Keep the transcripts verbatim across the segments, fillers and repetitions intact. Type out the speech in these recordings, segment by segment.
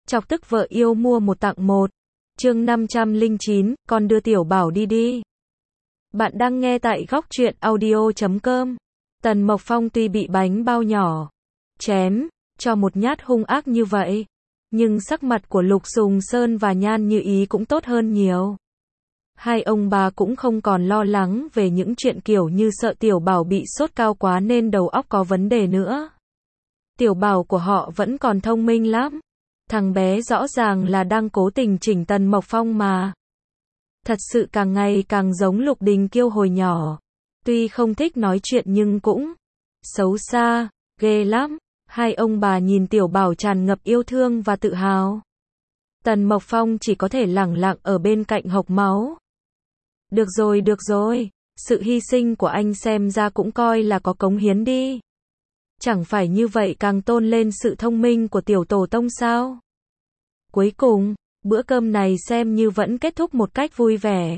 Chọc tức vợ yêu mua một tặng một. Chương năm trăm lẻ chín, con đưa Tiểu Bảo đi đi. Bạn đang nghe tại góc truyện audio chấm com. Tần Mộc Phong tuy bị bánh bao nhỏ chém cho một nhát hung ác như vậy, nhưng sắc mặt của Lục Sùng Sơn và Nhan Như Ý cũng tốt hơn nhiều. Hai ông bà cũng không còn lo lắng về những chuyện kiểu như sợ Tiểu Bảo bị sốt cao quá nên đầu óc có vấn đề nữa. Tiểu Bảo của họ vẫn còn thông minh lắm. Thằng bé rõ ràng là đang cố tình chỉnh Tần Mộc Phong mà. Thật sự càng ngày càng giống Lục Đình Kiêu hồi nhỏ. Tuy không thích nói chuyện nhưng cũng xấu xa, ghê lắm. Hai ông bà nhìn Tiểu Bảo tràn ngập yêu thương và tự hào. Tần Mộc Phong chỉ có thể lẳng lặng ở bên cạnh hộc máu. Được rồi, được rồi, sự hy sinh của anh xem ra cũng coi là có cống hiến đi. Chẳng phải như vậy càng tôn lên sự thông minh của tiểu tổ tông sao? Cuối cùng, bữa cơm này xem như vẫn kết thúc một cách vui vẻ.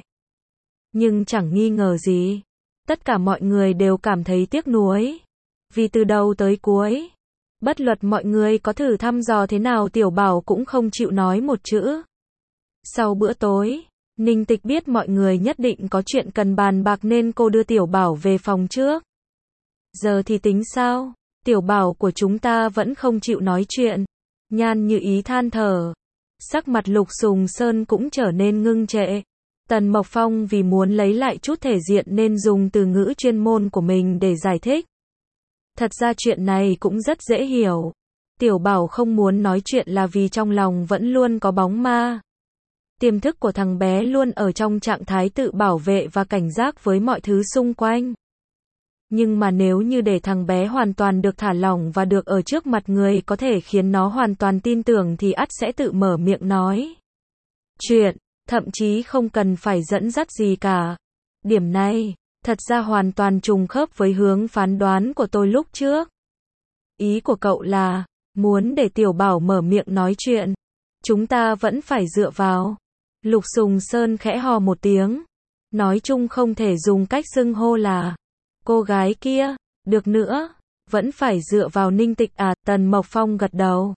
Nhưng chẳng nghi ngờ gì, tất cả mọi người đều cảm thấy tiếc nuối. Vì từ đầu tới cuối, bất luận mọi người có thử thăm dò thế nào Tiểu Bảo cũng không chịu nói một chữ. Sau bữa tối, Ninh Tịch biết mọi người nhất định có chuyện cần bàn bạc nên cô đưa Tiểu Bảo về phòng trước. Giờ thì tính sao? Tiểu Bảo của chúng ta vẫn không chịu nói chuyện. Nhan Như Ý than thở. Sắc mặt Lục Sùng Sơn cũng trở nên ngưng trệ. Tần Mộc Phong vì muốn lấy lại chút thể diện nên dùng từ ngữ chuyên môn của mình để giải thích. Thật ra chuyện này cũng rất dễ hiểu. Tiểu Bảo không muốn nói chuyện là vì trong lòng vẫn luôn có bóng ma. Tiềm thức của thằng bé luôn ở trong trạng thái tự bảo vệ và cảnh giác với mọi thứ xung quanh. Nhưng mà nếu như để thằng bé hoàn toàn được thả lỏng và được ở trước mặt người có thể khiến nó hoàn toàn tin tưởng thì ắt sẽ tự mở miệng nói chuyện, thậm chí không cần phải dẫn dắt gì cả. Điểm này, thật ra hoàn toàn trùng khớp với hướng phán đoán của tôi lúc trước. Ý của cậu là, muốn để Tiểu Bảo mở miệng nói chuyện, chúng ta vẫn phải dựa vào. Lục Sùng Sơn khẽ hò một tiếng. Nói chung không thể dùng cách xưng hô là cô gái kia, được nữa, vẫn phải dựa vào Ninh Tịch à, Tần Mộc Phong gật đầu.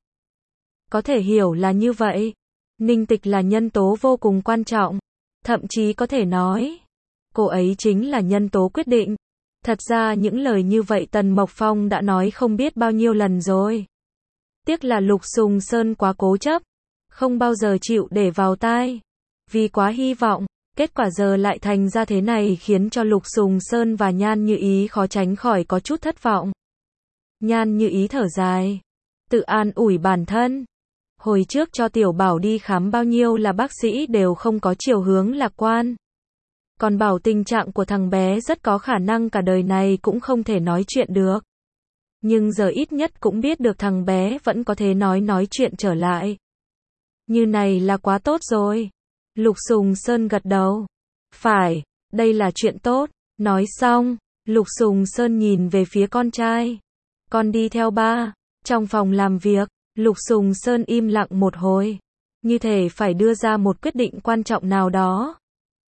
Có thể hiểu là như vậy. Ninh Tịch là nhân tố vô cùng quan trọng, thậm chí có thể nói, cô ấy chính là nhân tố quyết định. Thật ra những lời như vậy Tần Mộc Phong đã nói không biết bao nhiêu lần rồi. Tiếc là Lục Sùng Sơn quá cố chấp, không bao giờ chịu để vào tai. Vì quá hy vọng, kết quả giờ lại thành ra thế này khiến cho Lục Sùng Sơn và Nhan Như Ý khó tránh khỏi có chút thất vọng. Nhan Như Ý thở dài, tự an ủi bản thân. Hồi trước cho Tiểu Bảo đi khám bao nhiêu là bác sĩ đều không có chiều hướng lạc quan. Còn bảo tình trạng của thằng bé rất có khả năng cả đời này cũng không thể nói chuyện được. Nhưng giờ ít nhất cũng biết được thằng bé vẫn có thể nói nói chuyện trở lại. Như này là quá tốt rồi. Lục Sùng Sơn gật đầu. Phải, đây là chuyện tốt. Nói xong, Lục Sùng Sơn nhìn về phía con trai. Con đi theo ba. Trong phòng làm việc, Lục Sùng Sơn im lặng một hồi. Như thể phải đưa ra một quyết định quan trọng nào đó.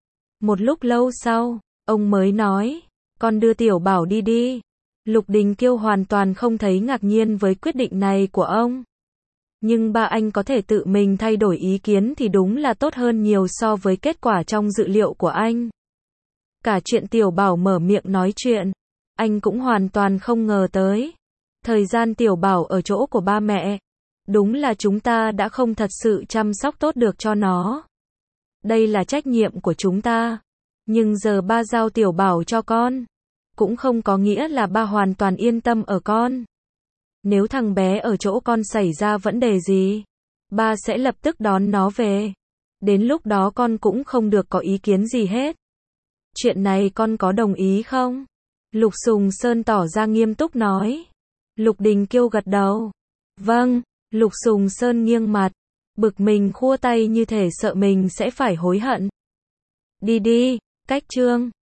Một lúc lâu sau, ông mới nói, con đưa Tiểu Bảo đi đi. Lục Đình Kiêu hoàn toàn không thấy ngạc nhiên với quyết định này của ông. Nhưng ba anh có thể tự mình thay đổi ý kiến thì đúng là tốt hơn nhiều so với kết quả trong dự liệu của anh. Cả chuyện Tiểu Bảo mở miệng nói chuyện, anh cũng hoàn toàn không ngờ tới. Thời gian Tiểu Bảo ở chỗ của ba mẹ, đúng là chúng ta đã không thật sự chăm sóc tốt được cho nó. Đây là trách nhiệm của chúng ta. Nhưng giờ ba giao Tiểu Bảo cho con, cũng không có nghĩa là ba hoàn toàn yên tâm ở con. Nếu thằng bé ở chỗ con xảy ra vấn đề gì, ba sẽ lập tức đón nó về. Đến lúc đó con cũng không được có ý kiến gì hết. Chuyện này con có đồng ý không? Lục Sùng Sơn tỏ ra nghiêm túc nói. Lục Đình Kiêu gật đầu. Vâng. Lục Sùng Sơn nghiêng mặt, bực mình khua tay như thể sợ mình sẽ phải hối hận. Đi đi, cách chương.